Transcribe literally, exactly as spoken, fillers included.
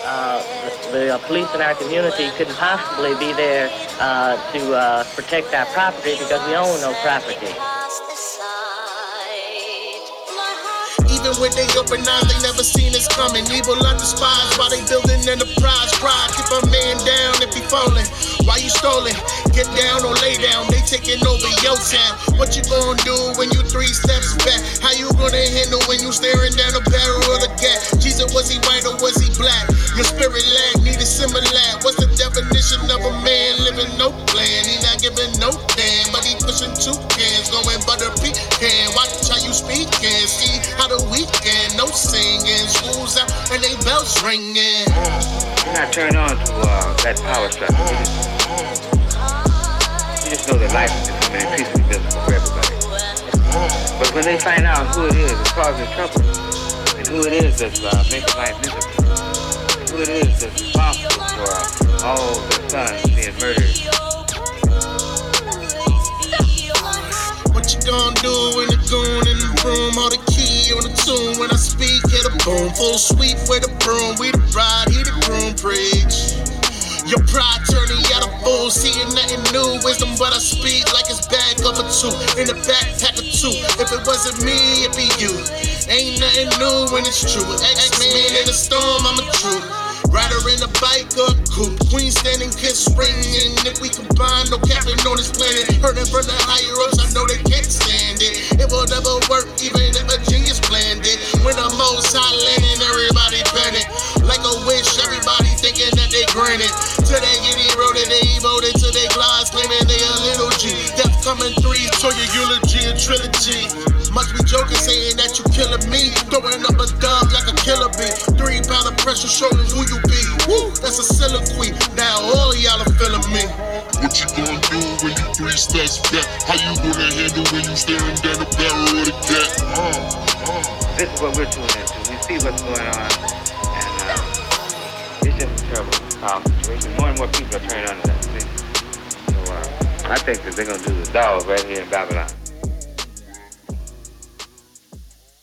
uh, the, the uh, police in our community couldn't possibly be there uh, to uh, protect our property because we own no property. Even when they open eyes, they never seen us coming. Evil I despise while they building enterprise. Pride, keep a man down if he falling. Why you stolen? Get down or lay down, they taking over your town. What you gonna do when you three steps back? How you gonna handle when you staring down a barrel of the gas? Jesus, was he white or was he black? Your spirit lag, need a similar. What's the definition of a man living no plan? He not giving no damn, but he pushing two cans, going butter pecan. Watch how you speak and see how the weekend, no singing, schools out and they bells ringing. You're not turned on to uh, that power structure. You just, you just know that life is becoming increasingly miserable for everybody. But when they find out who it is that's causing trouble, and who it is that's uh, making life miserable, and who it is that's responsible for uh, all the sons being murdered. What you gonna do when the goon in the room, or the key on the tune? When I speak, hit a boom, full sweep with a broom. We the bride, he the groom, preach. Your pride turning out a fool, seeing nothing new. Wisdom, but I speak like it's bag of a two, in a backpack of two. If it wasn't me, it'd be you. Ain't nothing new when it's true. X-Men in the storm, I'm a truth. Rider in a bike or a coupe, queen standing, kiss ringing. If we combine, no captain on this planet. Hurting from the higher ups, I know they can't stand it. It will never work, even if a genius planned it. When the most high landing, everybody panic. Like a wish, everybody thinking that they granted. Till they get eroded, they emoted till they glides, claiming they a little G. Death coming threes, to your eulogy and trilogy. Must be joking, saying that you killing me. Throwing up a dub like a killer bee. Three pound of pressure, showing who you be. Woo, that's a soliloquy. Now all of y'all are feeling me. What you gonna do when you three steps back? How you gonna handle when you staring down the barrel of the cat? Uh, uh. This is what we're tuning into. We see what's going on, and uh, it's just a terrible powerful situation. More and more people are turning on to that. See? So uh, I think that they're gonna do the dog right here in Babylon.